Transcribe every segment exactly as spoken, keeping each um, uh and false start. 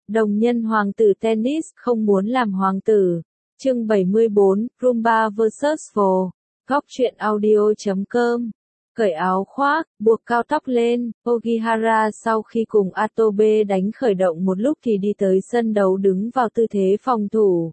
Đồng nhân hoàng tử tennis không muốn làm hoàng tử. Chương bảy mươi bốn, Rumba versus Vồ. Góc truyện audio chấm com. Cởi áo khoác, buộc cao tóc lên, Ogihara sau khi cùng Atobe đánh khởi động một lúc thì đi tới sân đấu đứng vào tư thế phòng thủ.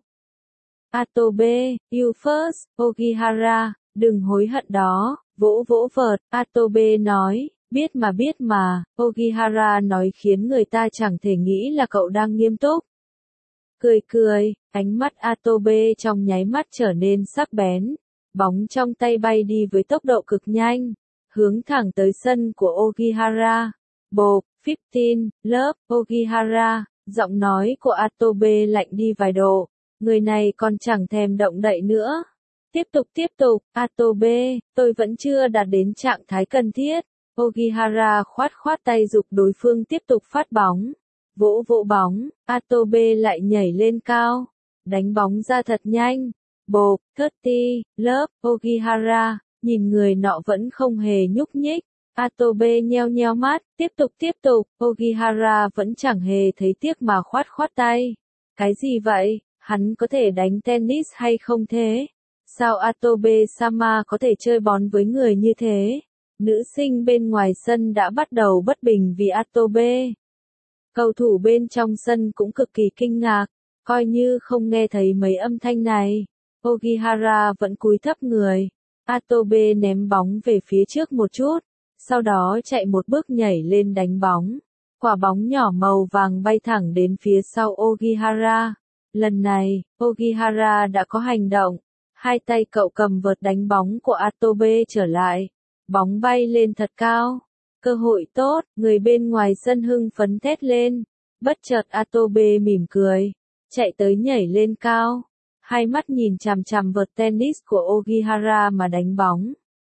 Atobe, you first, Ogihara, đừng hối hận đó, vỗ vỗ vợt, Atobe nói, biết mà biết mà, Ogihara nói khiến người ta chẳng thể nghĩ là cậu đang nghiêm túc. Cười cười, ánh mắt Atobe trong nháy mắt trở nên sắc bén, bóng trong tay bay đi với tốc độ cực nhanh, hướng thẳng tới sân của Ogihara. Bộp, fifteen, lớp, Ogihara, giọng nói của Atobe lạnh đi vài độ, người này còn chẳng thèm động đậy nữa. Tiếp tục tiếp tục, Atobe, tôi vẫn chưa đạt đến trạng thái cần thiết. Ogihara khoát khoát tay giục đối phương tiếp tục phát bóng. Vỗ vỗ bóng, Atobe lại nhảy lên cao, đánh bóng ra thật nhanh. Bộp, thirty, lớp, Ogihara, nhìn người nọ vẫn không hề nhúc nhích. Atobe nheo nheo mắt, tiếp tục tiếp tục, Ogihara vẫn chẳng hề thấy tiếc mà khoát khoát tay. Cái gì vậy, hắn có thể đánh tennis hay không thế? Sao Atobe-sama có thể chơi bóng với người như thế? Nữ sinh bên ngoài sân đã bắt đầu bất bình vì Atobe. Cầu thủ bên trong sân cũng cực kỳ kinh ngạc, coi như không nghe thấy mấy âm thanh này. Ogihara vẫn cúi thấp người. Atobe ném bóng về phía trước một chút, sau đó chạy một bước nhảy lên đánh bóng. Quả bóng nhỏ màu vàng bay thẳng đến phía sau Ogihara. Lần này, Ogihara đã có hành động. Hai tay cậu cầm vợt đánh bóng của Atobe trở lại. Bóng bay lên thật cao. Cơ hội tốt, người bên ngoài sân hưng phấn thét lên. Bất chợt Atobe mỉm cười, chạy tới nhảy lên cao. Hai mắt nhìn chằm chằm vợt tennis của Ogihara mà đánh bóng.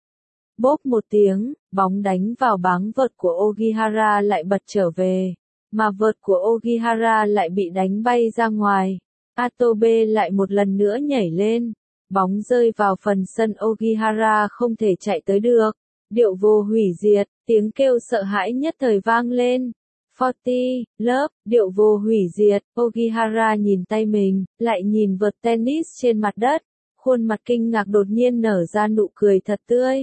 Bốp một tiếng, bóng đánh vào báng vợt của Ogihara lại bật trở về, mà vợt của Ogihara lại bị đánh bay ra ngoài. Atobe lại một lần nữa nhảy lên, bóng rơi vào phần sân Ogihara không thể chạy tới được. Điệu vô hủy diệt, tiếng kêu sợ hãi nhất thời vang lên. forty, lớp, điệu vô hủy diệt, Ogihara nhìn tay mình, lại nhìn vợt tennis trên mặt đất, khuôn mặt kinh ngạc đột nhiên nở ra nụ cười thật tươi.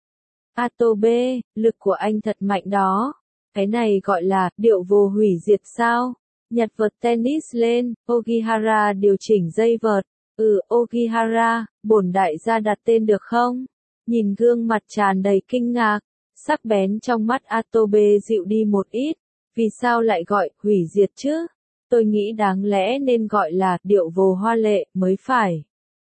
Atobe, lực của anh thật mạnh đó. Cái này gọi là điệu vô hủy diệt sao? Nhặt vợt tennis lên, Ogihara điều chỉnh dây vợt. Ừ, Ogihara, bổn đại gia đặt tên được không? Nhìn gương mặt tràn đầy kinh ngạc, sắc bén trong mắt Atobe dịu đi một ít. Vì sao lại gọi hủy diệt chứ? Tôi nghĩ đáng lẽ nên gọi là điệu vồ hoa lệ mới phải.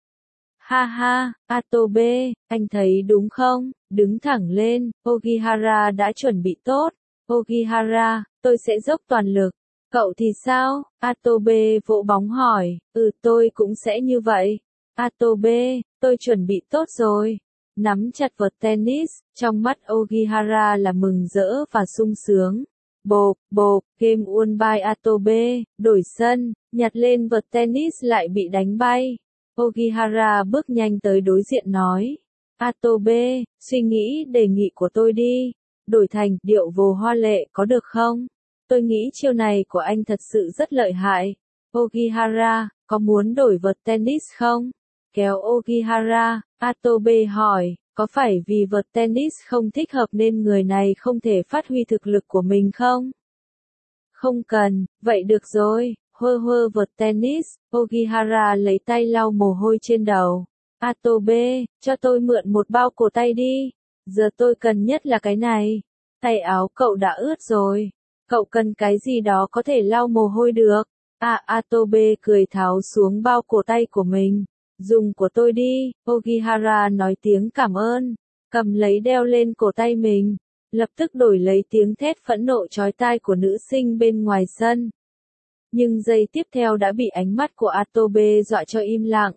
Ha ha, Atobe, anh thấy đúng không? Đứng thẳng lên, Ogihara đã chuẩn bị tốt. Ogihara, tôi sẽ dốc toàn lực. Cậu thì sao? Atobe vỗ bóng hỏi. Ừ, tôi cũng sẽ như vậy. Atobe, tôi chuẩn bị tốt rồi. Nắm chặt vợt tennis, trong mắt Ogihara là mừng rỡ và sung sướng. Bộp, bộp, game won by Atobe, đổi sân, nhặt lên vợt tennis lại bị đánh bay. Ogihara bước nhanh tới đối diện nói. Atobe, suy nghĩ đề nghị của tôi đi. Đổi thành điệu vồ hoa lệ có được không? Tôi nghĩ chiêu này của anh thật sự rất lợi hại. Ogihara, có muốn đổi vợt tennis không? Kéo Ogihara, Atobe hỏi, có phải vì vợt tennis không thích hợp nên người này không thể phát huy thực lực của mình không? Không cần, vậy được rồi, hơ hơ vợt tennis, Ogihara lấy tay lau mồ hôi trên đầu. Atobe, cho tôi mượn một bao cổ tay đi, giờ tôi cần nhất là cái này. Tay áo cậu đã ướt rồi, cậu cần cái gì đó có thể lau mồ hôi được. À, Atobe cười tháo xuống bao cổ tay của mình. Dùng của tôi đi, Ogihara nói tiếng cảm ơn, cầm lấy đeo lên cổ tay mình, lập tức đổi lấy tiếng thét phẫn nộ chói tai của nữ sinh bên ngoài sân. Nhưng giây tiếp theo đã bị ánh mắt của Atobe dọa cho im lặng.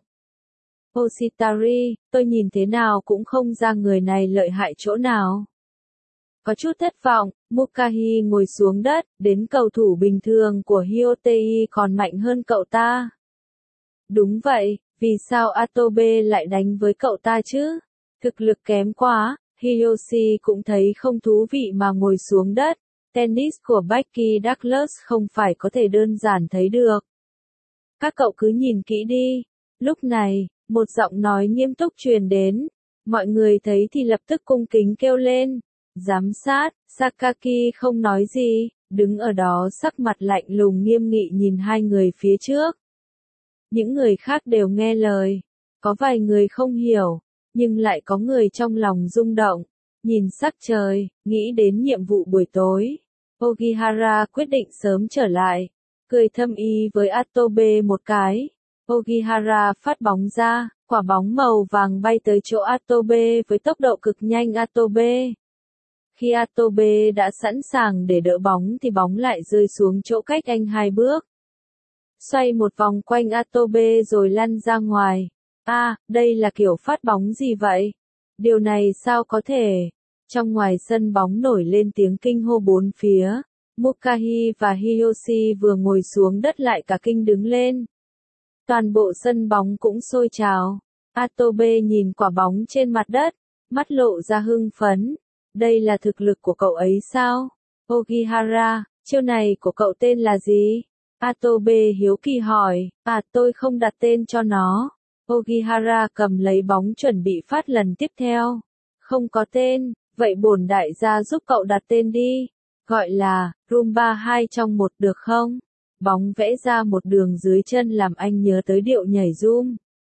Oshitari, tôi nhìn thế nào cũng không ra người này lợi hại chỗ nào. Có chút thất vọng, Mukahi ngồi xuống đất, đến cầu thủ bình thường của Hyotei còn mạnh hơn cậu ta. Đúng vậy. Vì sao Atobe lại đánh với cậu ta chứ? Thực lực kém quá, Hiyoshi cũng thấy không thú vị mà ngồi xuống đất. Tennis của Becky Douglas không phải có thể đơn giản thấy được. Các cậu cứ nhìn kỹ đi. Lúc này, một giọng nói nghiêm túc truyền đến. Mọi người thấy thì lập tức cung kính kêu lên. Giám sát, Sakaki không nói gì, đứng ở đó sắc mặt lạnh lùng nghiêm nghị nhìn hai người phía trước. Những người khác đều nghe lời. Có vài người không hiểu, nhưng lại có người trong lòng rung động. Nhìn sắc trời, nghĩ đến nhiệm vụ buổi tối. Ogihara quyết định sớm trở lại. Cười thâm ý với Atobe một cái. Ogihara phát bóng ra, quả bóng màu vàng bay tới chỗ Atobe với tốc độ cực nhanh Atobe. Khi Atobe đã sẵn sàng để đỡ bóng thì bóng lại rơi xuống chỗ cách anh hai bước. Xoay một vòng quanh Atobe rồi lăn ra ngoài. À, đây là kiểu phát bóng gì vậy? Điều này sao có thể? Trong ngoài sân bóng nổi lên tiếng kinh hô bốn phía. Mukahi và Hiyoshi vừa ngồi xuống đất lại cả kinh đứng lên. Toàn bộ sân bóng cũng sôi trào. Atobe nhìn quả bóng trên mặt đất, mắt lộ ra hưng phấn. Đây là thực lực của cậu ấy sao? Ogihara, chiêu này của cậu tên là gì? Atobe hiếu kỳ hỏi. À, tôi không đặt tên cho nó. Ogihara cầm lấy bóng chuẩn bị phát lần tiếp theo. Không có tên, vậy bổn đại gia giúp cậu đặt tên đi. Gọi là, Rumba hai trong một được không? Bóng vẽ ra một đường dưới chân làm anh nhớ tới điệu nhảy zoom.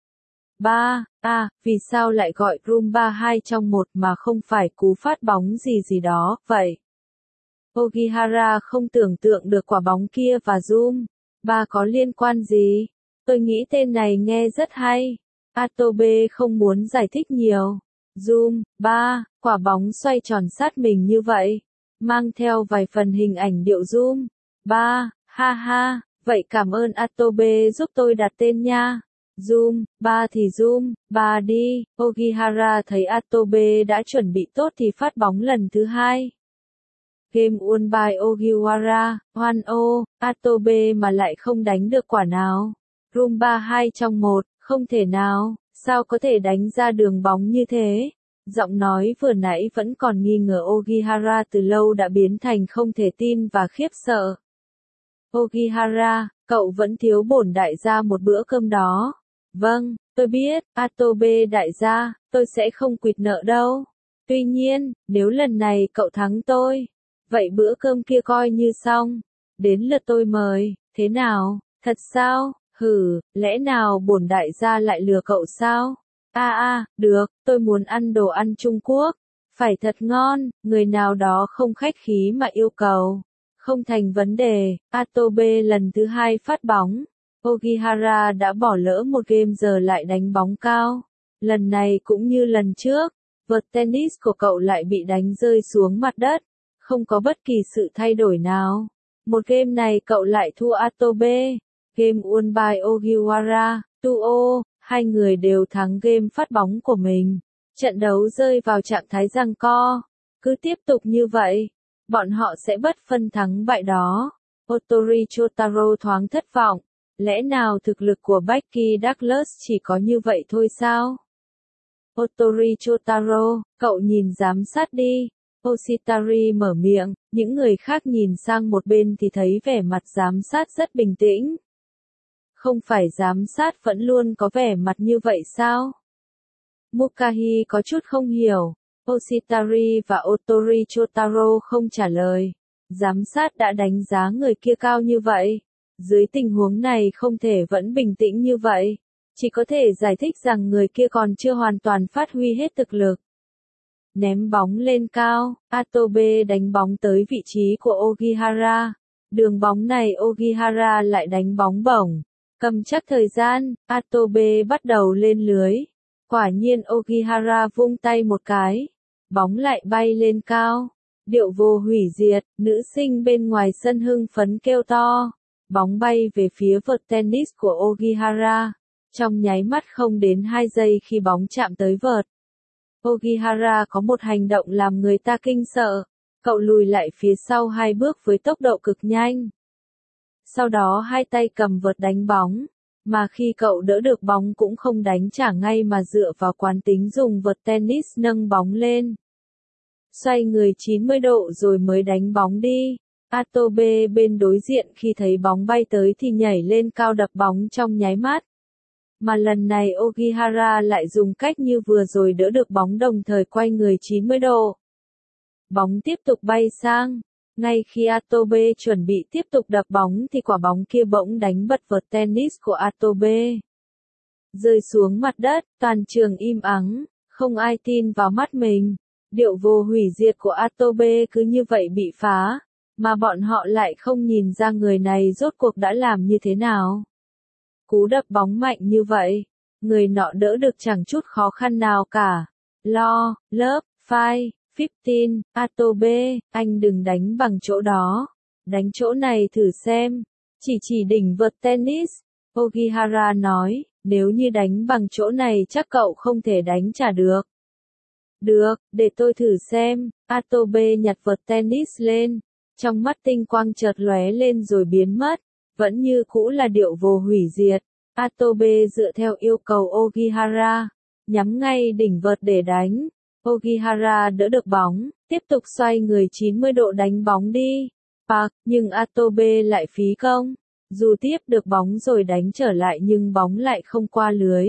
ba. À, vì sao lại gọi Rumba hai trong một mà không phải cú phát bóng gì gì đó, vậy? Ogihara không tưởng tượng được quả bóng kia và zoom. ba có liên quan gì? Tôi nghĩ tên này nghe rất hay. Atobe không muốn giải thích nhiều. Zoom, ba, quả bóng xoay tròn sát mình như vậy. Mang theo vài phần hình ảnh điệu zoom. ba, ha ha, vậy cảm ơn Atobe giúp tôi đặt tên nha. Zoom, ba thì zoom, ba đi. Ogihara thấy Atobe đã chuẩn bị tốt thì phát bóng lần thứ hai. Game won by Ogiwara, one oh, Atobe mà lại không đánh được quả nào. Rumba hai trong một, không thể nào, sao có thể đánh ra đường bóng như thế? Giọng nói vừa nãy vẫn còn nghi ngờ Ogihara từ lâu đã biến thành không thể tin và khiếp sợ. Ogihara, cậu vẫn thiếu bổn đại gia một bữa cơm đó. Vâng, tôi biết, Atobe đại gia, tôi sẽ không quỵt nợ đâu. Tuy nhiên, nếu lần này cậu thắng tôi, vậy bữa cơm kia coi như xong. Đến lượt tôi mời, thế nào, thật sao? Hử, lẽ nào bổn đại gia lại lừa cậu sao? A à, a, à, được, tôi muốn ăn đồ ăn Trung Quốc. Phải thật ngon, người nào đó không khách khí mà yêu cầu. Không thành vấn đề, Atobe lần thứ hai phát bóng. Ogihara đã bỏ lỡ một game giờ lại đánh bóng cao. Lần này cũng như lần trước, vợt tennis của cậu lại bị đánh rơi xuống mặt đất. Không có bất kỳ sự thay đổi nào. Một game này cậu lại thua Atobe. Game won by Ogiwara, hai không, hai người đều thắng game phát bóng của mình. Trận đấu rơi vào trạng thái giằng co. Cứ tiếp tục như vậy, bọn họ sẽ bất phân thắng bại đó. Otori Chotaro thoáng thất vọng. Lẽ nào thực lực của Becky Douglas chỉ có như vậy thôi sao? Otori Chotaro, cậu nhìn giám sát đi. Oshitari mở miệng, những người khác nhìn sang một bên thì thấy vẻ mặt giám sát rất bình tĩnh. Không phải giám sát vẫn luôn có vẻ mặt như vậy sao? Mukahi có chút không hiểu. Oshitari và Otori Chotaro không trả lời. Giám sát đã đánh giá người kia cao như vậy. Dưới tình huống này không thể vẫn bình tĩnh như vậy. Chỉ có thể giải thích rằng người kia còn chưa hoàn toàn phát huy hết thực lực. Ném bóng lên cao, Atobe đánh bóng tới vị trí của Ogihara. Đường bóng này Ogihara lại đánh bóng bổng. Cầm chắc thời gian, Atobe bắt đầu lên lưới. Quả nhiên Ogihara vung tay một cái. Bóng lại bay lên cao. Điệu vô hủy diệt, nữ sinh bên ngoài sân hưng phấn kêu to. Bóng bay về phía vợt tennis của Ogihara. Trong nháy mắt không đến hai giây khi bóng chạm tới vợt. Ogihara có một hành động làm người ta kinh sợ. Cậu lùi lại phía sau hai bước với tốc độ cực nhanh. Sau đó hai tay cầm vợt đánh bóng. Mà khi cậu đỡ được bóng cũng không đánh trả ngay mà dựa vào quán tính dùng vợt tennis nâng bóng lên. xoay người chín mươi độ rồi mới đánh bóng đi. Atobe bên đối diện khi thấy bóng bay tới thì nhảy lên cao đập bóng trong nháy mắt. Mà lần này Ogihara lại dùng cách như vừa rồi đỡ được bóng đồng thời quay người chín mươi độ. Bóng tiếp tục bay sang. Ngay khi Atobe chuẩn bị tiếp tục đập bóng thì quả bóng kia bỗng đánh bật vợt tennis của Atobe. Rơi xuống mặt đất, toàn trường im ắng, không ai tin vào mắt mình. Điệu vô hủy diệt của Atobe cứ như vậy bị phá, mà bọn họ lại không nhìn ra người này rốt cuộc đã làm như thế nào. Cú đập bóng mạnh như vậy, người nọ đỡ được chẳng chút khó khăn nào cả. Lo, lớp, five, fifteen, Atobe, anh đừng đánh bằng chỗ đó. Đánh chỗ này thử xem. Chỉ chỉ đỉnh vợt tennis. Ogihara nói, nếu như đánh bằng chỗ này chắc cậu không thể đánh trả được. Được, để tôi thử xem. Atobe nhặt vợt tennis lên. Trong mắt tinh quang chợt lóe lên rồi biến mất. Vẫn như cũ là điệu vô hủy diệt. Atobe dựa theo yêu cầu Ogihara, nhắm ngay đỉnh vợt để đánh. Ogihara đỡ được bóng, tiếp tục xoay người chín mươi độ đánh bóng đi. Park, nhưng Atobe lại phí công. Dù tiếp được bóng rồi đánh trở lại nhưng bóng lại không qua lưới.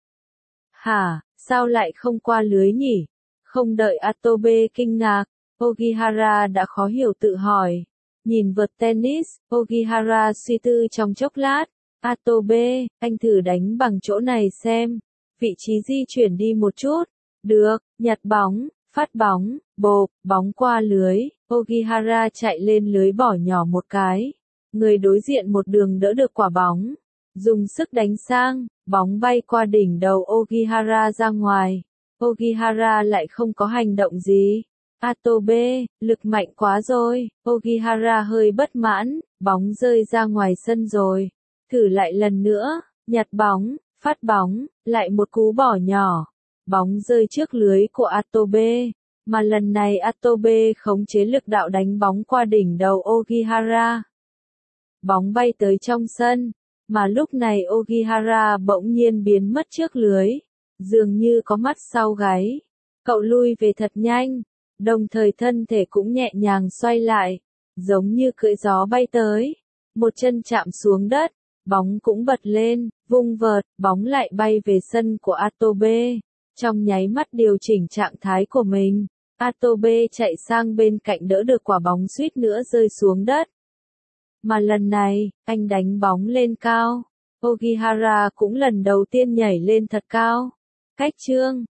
Hả, sao lại không qua lưới nhỉ? Không đợi Atobe kinh ngạc, Ogihara đã khó hiểu tự hỏi. Nhìn vợt tennis, Ogihara suy tư trong chốc lát. Atobe, anh thử đánh bằng chỗ này xem. Vị trí di chuyển đi một chút. Được, nhặt bóng, phát bóng, bộp, bóng qua lưới. Ogihara chạy lên lưới bỏ nhỏ một cái. Người đối diện một đường đỡ được quả bóng. Dùng sức đánh sang, bóng bay qua đỉnh đầu Ogihara ra ngoài. Ogihara lại không có hành động gì. Atobe, lực mạnh quá rồi. Ogihara hơi bất mãn, bóng rơi ra ngoài sân rồi. Thử lại lần nữa, nhặt bóng, phát bóng, lại một cú bỏ nhỏ. Bóng rơi trước lưới của Atobe, mà lần này Atobe khống chế lực đạo đánh bóng qua đỉnh đầu Ogihara. Bóng bay tới trong sân, mà lúc này Ogihara bỗng nhiên biến mất trước lưới, dường như có mắt sau gáy. Cậu lui về thật nhanh, đồng thời thân thể cũng nhẹ nhàng xoay lại, giống như cưỡi gió bay tới. Một chân chạm xuống đất, bóng cũng bật lên, vung vợt, bóng lại bay về sân của Atobe. Trong nháy mắt điều chỉnh trạng thái của mình, Atobe chạy sang bên cạnh đỡ được quả bóng suýt nữa rơi xuống đất. Mà lần này, anh đánh bóng lên cao. Ogihara cũng lần đầu tiên nhảy lên thật cao. Cách chương